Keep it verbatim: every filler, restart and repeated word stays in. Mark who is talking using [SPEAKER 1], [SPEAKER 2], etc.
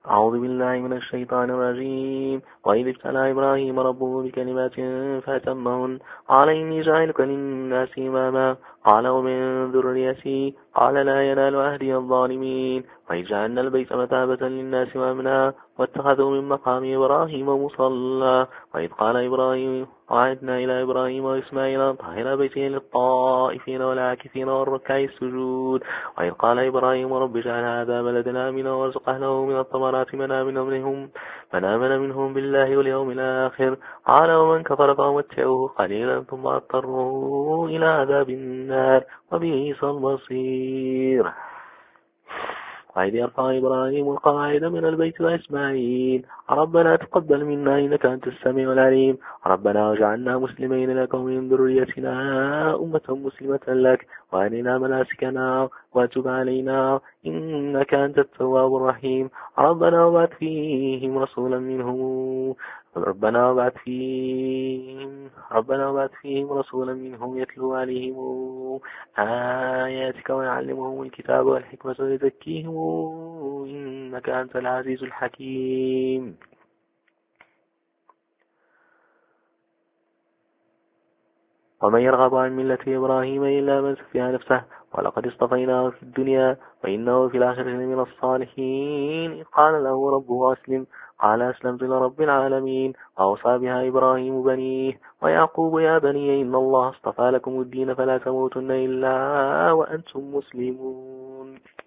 [SPEAKER 1] أعوذ بالله من الشيطان الرجيم. وإذ ابتلى إبراهيم ربه بكلمات فأتمهن قال إني جاعلك للناس إماما قال ومن ذريتي قال لا ينال عهدي الظالمين. وإذ جعلنا البيت مثابة للناس وأمنا واتخذوا من مقام إبراهيم مصلى. وإذ قال إبراهيم وعدنا إلى إبراهيم وإسماعيل أن طهر بيتي للطائفين والعاكفين والركع السجود. وإذ قال إبراهيم رب اجعل هذا بلدنا آمنا وارزق أهله من الثمرات من آمن منهم من آمن منهم بالله واليوم الآخر قال ومن كفر فأمتعه قليلا ثم أضطره إلى عذاب النار وبئس المصير. وإذ يرفع إبراهيم القواعد من البيت وإسماعيل ربنا تقبل منا إنك أنت السميع العليم ربنا واجعلنا مسلمين لك ومن ذريتنا أمة مسلمة لك وأرنا مناسكنا وتب علينا إنك أنت التواب الرحيم ربنا وابعث فيهم رسولا منهم ربنا وابعث فيهم ربنا وابعث فيهم رسولا منهم يتلو عليهم آياتك ويعلمهم الكتاب والحكمة ويزكيهم إنك أنت العزيز الحكيم. ومن يرغب عن ملة إبراهيم إلا من سفه نفسه ولقد اصطفيناه في الدنيا وإنه في الآخرة من الصالحين. قال له ربه أسلم قال أسلمت لرب العالمين. وأوصى بها إبراهيم بنيه ويعقوب يا بني إن الله اصطفى لكم الدين فلا تموتن إلا وأنتم مسلمون.